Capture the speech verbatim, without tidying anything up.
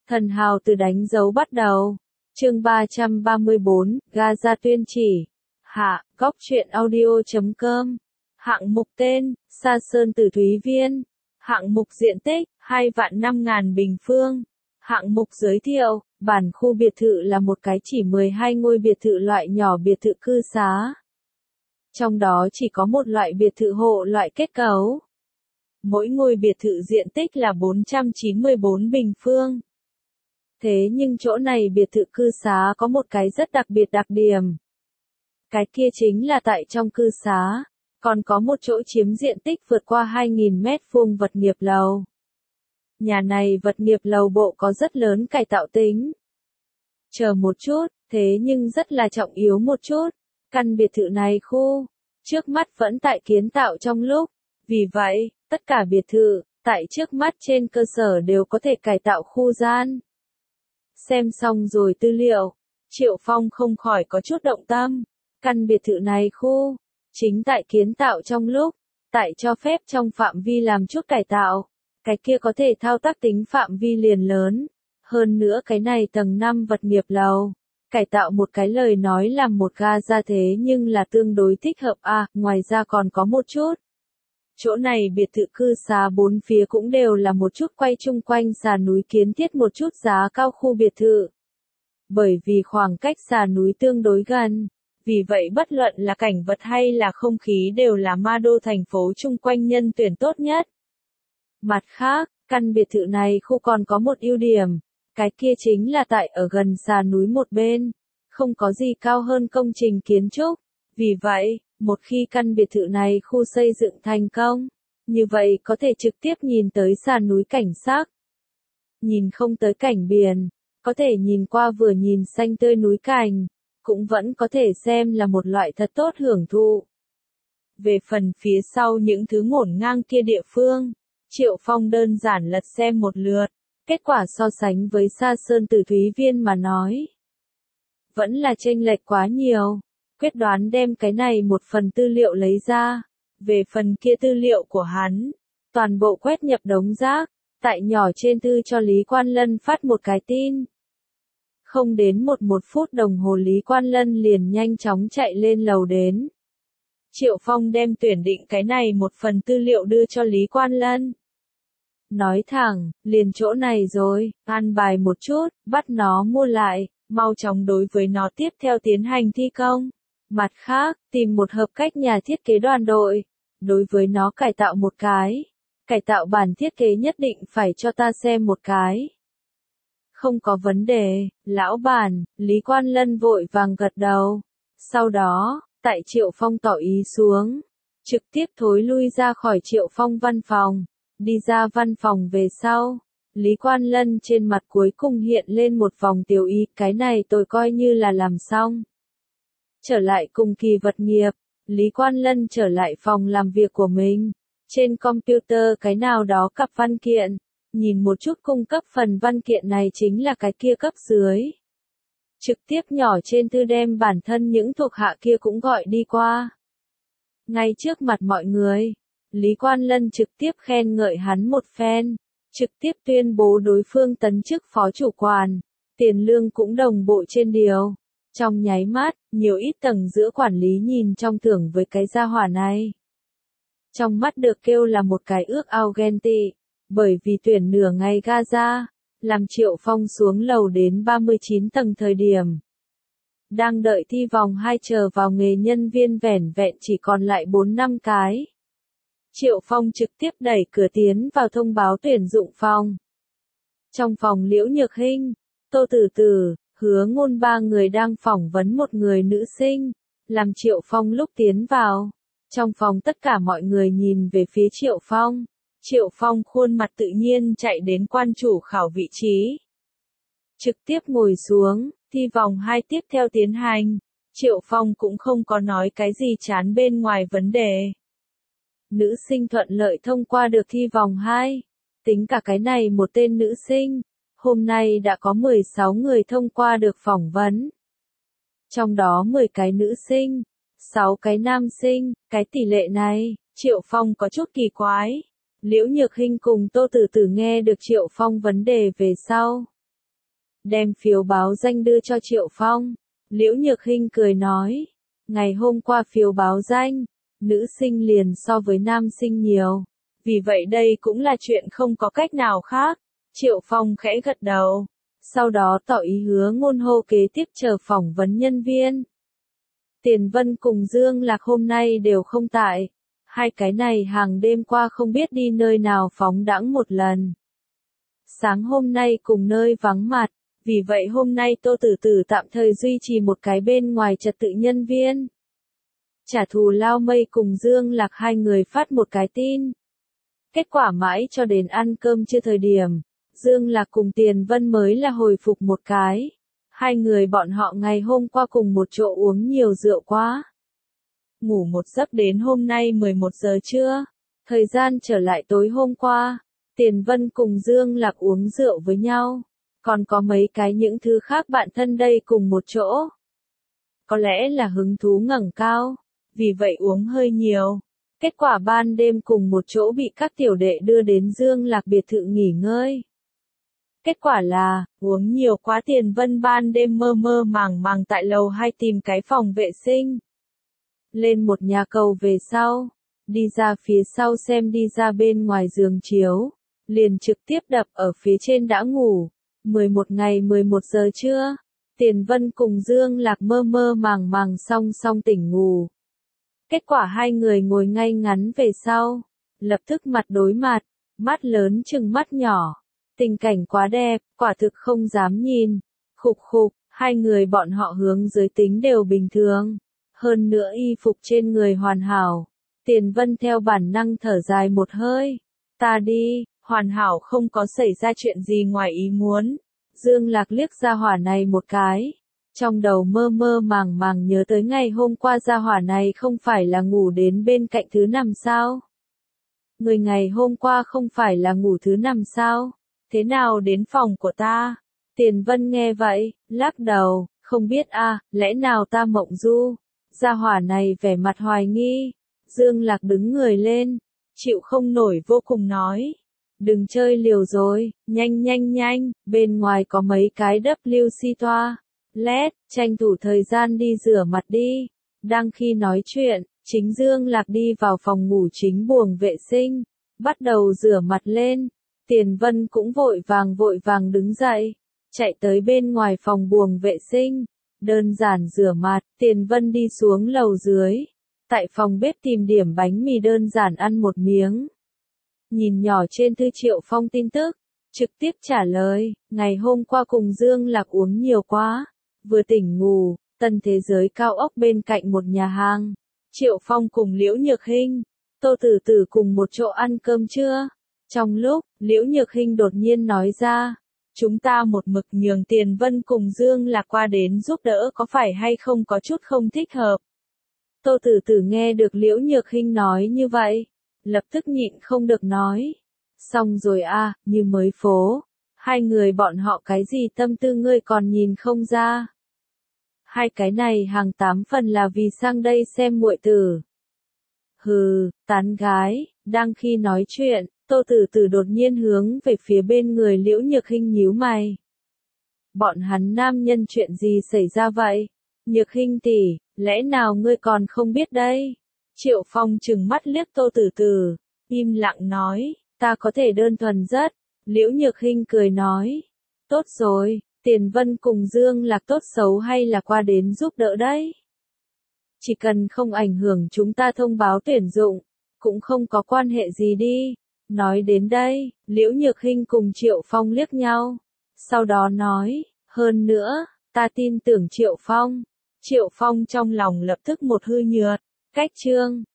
Thần hào từ đánh dấu bắt đầu. Chương ba trăm ba mươi bốn, Gaza tuyên chỉ. Hạ, góc truyện audio chấm com. Hạng mục tên, Sa Sơn Tử Thúy Viên. Hạng mục diện tích, hai vạn năm ngàn bình phương. Hạng mục giới thiệu, bản khu biệt thự là một cái chỉ mười hai ngôi biệt thự loại nhỏ biệt thự cư xá. Trong đó chỉ có một loại biệt thự hộ loại kết cấu. Mỗi ngôi biệt thự diện tích là bốn trăm chín mươi bốn bình phương. Thế nhưng chỗ này biệt thự cư xá có một cái rất đặc biệt đặc điểm. Cái kia chính là tại trong cư xá, còn có một chỗ chiếm diện tích vượt qua hai nghìn mét vuông vật nghiệp lầu. Nhà này vật nghiệp lầu bộ có rất lớn cải tạo tính. Chờ một chút, thế nhưng rất là trọng yếu một chút. Căn biệt thự này khu, trước mắt vẫn tại kiến tạo trong lúc. Vì vậy, tất cả biệt thự, tại trước mắt trên cơ sở đều có thể cải tạo khu gian. Xem xong rồi tư liệu, Triệu Phong không khỏi có chút động tâm. Căn biệt thự này khu, chính tại kiến tạo trong lúc, tại cho phép trong phạm vi làm chút cải tạo. Cái kia có thể thao tác tính phạm vi liền lớn. Hơn nữa cái này tầng năm vật nghiệp lầu. Cải tạo một cái lời nói làm một ga ra thế nhưng là tương đối thích hợp à, ngoài ra còn có một chút. Chỗ này biệt thự cư xá bốn phía cũng đều là một chút quay chung quanh xà núi kiến thiết một chút giá cao khu biệt thự. Bởi vì khoảng cách xà núi tương đối gần, vì vậy bất luận là cảnh vật hay là không khí đều là ma đô thành phố chung quanh nhân tuyển tốt nhất. Mặt khác, căn biệt thự này khu còn có một ưu điểm, cái kia chính là tại ở gần xà núi một bên, không có gì cao hơn công trình kiến trúc. Vì vậy, một khi căn biệt thự này khu xây dựng thành công, như vậy có thể trực tiếp nhìn tới xà núi cảnh sắc. Nhìn không tới cảnh biển, có thể nhìn qua vừa nhìn xanh tươi núi cảnh, cũng vẫn có thể xem là một loại thật tốt hưởng thụ. Về phần phía sau những thứ ngổn ngang kia địa phương, Triệu Phong đơn giản lật xem một lượt, kết quả so sánh với Sa Sơn Tử Thúy Viên mà nói. Vẫn là chênh lệch quá nhiều. Quyết đoán đem cái này một phần tư liệu lấy ra. Về phần kia tư liệu của hắn, toàn bộ quét nhập đống rác, tại nhỏ trên thư cho Lý Quan Lân phát một cái tin. Không đến một một phút đồng hồ Lý Quan Lân liền nhanh chóng chạy lên lầu đến. Triệu Phong đem tuyển định cái này một phần tư liệu đưa cho Lý Quan Lân. Nói thẳng, liền chỗ này rồi, an bài một chút, bắt nó mua lại, mau chóng đối với nó tiếp theo tiến hành thi công. Mặt khác, tìm một hợp cách nhà thiết kế đoàn đội, đối với nó cải tạo một cái. Cải tạo bản thiết kế nhất định phải cho ta xem một cái. Không có vấn đề, lão bản, Lý Quan Lân vội vàng gật đầu. Sau đó, tại Triệu Phong tỏ ý xuống, trực tiếp thối lui ra khỏi Triệu Phong văn phòng. Đi ra văn phòng về sau, Lý Quan Lân trên mặt cuối cùng hiện lên một vòng tiểu ý, cái này tôi coi như là làm xong. Trở lại cùng kỳ vật nghiệp, Lý Quan Lân trở lại phòng làm việc của mình. Trên computer cái nào đó cặp văn kiện, nhìn một chút cung cấp phần văn kiện này chính là cái kia cấp dưới. Trực tiếp nhỏ trên thư đem bản thân những thuộc hạ kia cũng gọi đi qua. Ngay trước mặt mọi người, Lý Quan Lân trực tiếp khen ngợi hắn một phen, trực tiếp tuyên bố đối phương tấn chức phó chủ quản, tiền lương cũng đồng bộ trên điều. Trong nháy mắt, nhiều ít tầng giữa quản lý nhìn trong tưởng với cái gia hỏa này. Trong mắt được kêu là một cái ước ao ghen tị, bởi vì tuyển nửa ngày Gaza, làm Triệu Phong xuống lầu đến ba mươi chín tầng thời điểm. Đang đợi thi vòng hai chờ vào nghề nhân viên vẻn vẹn chỉ còn lại bốn năm cái. Triệu Phong trực tiếp đẩy cửa tiến vào thông báo tuyển dụng phòng. Trong phòng Liễu Nhược Hinh, Tô Tử Tử, Hứa Ngôn ba người đang phỏng vấn một người nữ sinh, làm Triệu Phong lúc tiến vào. Trong phòng tất cả mọi người nhìn về phía Triệu Phong. Triệu Phong khuôn mặt tự nhiên chạy đến quan chủ khảo vị trí. Trực tiếp ngồi xuống, thi vòng hai tiếp theo tiến hành. Triệu Phong cũng không có nói cái gì chán bên ngoài vấn đề. Nữ sinh thuận lợi thông qua được thi vòng hai. Tính cả cái này một tên nữ sinh. Hôm nay đã có mười sáu người thông qua được phỏng vấn. Trong đó mười cái nữ sinh, sáu cái nam sinh, cái tỷ lệ này, Triệu Phong có chút kỳ quái. Liễu Nhược Hinh cùng Tô Tử Tử nghe được Triệu Phong vấn đề về sau. đem phiếu báo danh đưa cho Triệu Phong. Liễu Nhược Hinh cười nói, ngày hôm qua phiếu báo danh, nữ sinh liền so với nam sinh nhiều. Vì vậy đây cũng là chuyện không có cách nào khác. Triệu Phong khẽ gật đầu. Sau đó tỏ ý hứa ngôn hô kế tiếp chờ phỏng vấn nhân viên. Tiền Vân cùng Dương Lạc hôm nay đều không tại. Hai cái này hàng đêm qua không biết đi nơi nào phóng đãng một lần. Sáng hôm nay cùng nơi vắng mặt. Vì vậy hôm nay Tô Tử Tử tạm thời duy trì một cái bên ngoài trật tự nhân viên. Trả thù lao mây cùng Dương Lạc hai người phát một cái tin. Kết quả mãi cho đến ăn cơm chưa thời điểm, Dương Lạc cùng Tiền Vân mới là hồi phục một cái. Hai người bọn họ ngày hôm qua cùng một chỗ uống nhiều rượu quá. Ngủ một giấc đến hôm nay mười một giờ trưa. Thời gian trở lại tối hôm qua, Tiền Vân cùng Dương Lạc uống rượu với nhau. Còn có mấy cái những thứ khác bạn thân đây cùng một chỗ. Có lẽ là hứng thú ngẩng cao, vì vậy uống hơi nhiều. Kết quả ban đêm cùng một chỗ bị các tiểu đệ đưa đến Dương Lạc biệt thự nghỉ ngơi. Kết quả là, uống nhiều quá Tiền Vân ban đêm mơ mơ màng màng tại lầu hai tìm cái phòng vệ sinh. Lên một nhà cầu về sau, đi ra phía sau xem đi ra bên ngoài giường chiếu, liền trực tiếp đập ở phía trên đã ngủ. mười một ngày mười một giờ trưa, Tiền Vân cùng Dương Lạc mơ mơ màng màng song song tỉnh ngủ. Kết quả hai người ngồi ngay ngắn về sau, lập tức mặt đối mặt, mắt lớn chừng mắt nhỏ. Tình cảnh quá đẹp, quả thực không dám nhìn. Khục khục, hai người bọn họ hướng giới tính đều bình thường. Hơn nữa y phục trên người hoàn hảo. Tiền Vân theo bản năng thở dài một hơi. Ta đi, hoàn hảo không có xảy ra chuyện gì ngoài ý muốn. Dương Lạc liếc ra hỏa này một cái. Trong đầu mơ mơ màng màng nhớ tới ngày hôm qua gia hỏa này không phải là ngủ đến bên cạnh thứ nằm sao? Người ngày hôm qua không phải là ngủ thứ nằm sao? Thế nào đến phòng của ta? Tiền Vân nghe vậy, lắc đầu, không biết a, à, lẽ nào ta mộng du? Gia hỏa này vẻ mặt hoài nghi. Dương Lạc đứng người lên, chịu không nổi vô cùng nói. Đừng chơi liều rồi, nhanh nhanh nhanh, bên ngoài có mấy cái W C toa. Lét, tranh thủ thời gian đi rửa mặt đi. Đang khi nói chuyện, chính Dương Lạc đi vào phòng ngủ chính buồng vệ sinh, bắt đầu rửa mặt lên. Tiền Vân cũng vội vàng vội vàng đứng dậy, chạy tới bên ngoài phòng buồng vệ sinh, đơn giản rửa mặt. Tiền Vân đi xuống lầu dưới, tại phòng bếp tìm điểm bánh mì đơn giản ăn một miếng. Nhìn nhỏ trên thư Triệu Phong tin tức, trực tiếp trả lời, ngày hôm qua cùng Dương Lạc uống nhiều quá. Vừa tỉnh ngủ, tân thế giới cao ốc bên cạnh một nhà hàng. Triệu Phong cùng Liễu Nhược Hinh, Tô Tử Tử cùng một chỗ ăn cơm trưa. Trong lúc, Liễu Nhược Hinh đột nhiên nói ra, chúng ta một mực nhường Tiền Vân cùng Dương Lạc qua đến giúp đỡ có phải hay không có chút không thích hợp. Tô Tử Tử nghe được Liễu Nhược Hinh nói như vậy, lập tức nhịn không được nói. Xong rồi a, à, như mới phố, hai người bọn họ cái gì tâm tư ngươi còn nhìn không ra. Hai cái này hàng tám phần là vì sang đây xem muội tử. Hừ, tán gái, đang khi nói chuyện, Tô Tử Tử đột nhiên hướng về phía bên người Liễu Nhược Hinh nhíu mày. Bọn hắn nam nhân chuyện gì xảy ra vậy? Nhược Hinh tỷ, lẽ nào ngươi còn không biết đây? Triệu Phong trừng mắt liếc Tô Tử Tử, im lặng nói, ta có thể đơn thuần rất. Liễu Nhược Hinh cười nói, tốt rồi, Tiền Vân cùng Dương Lạc tốt xấu hay là qua đến giúp đỡ đấy. Chỉ cần không ảnh hưởng chúng ta thông báo tuyển dụng, cũng không có quan hệ gì đi. Nói đến đây, Liễu Nhược Hinh cùng Triệu Phong liếc nhau. Sau đó nói, hơn nữa, ta tin tưởng Triệu Phong. Triệu Phong trong lòng lập tức một hư nhược. Cách chương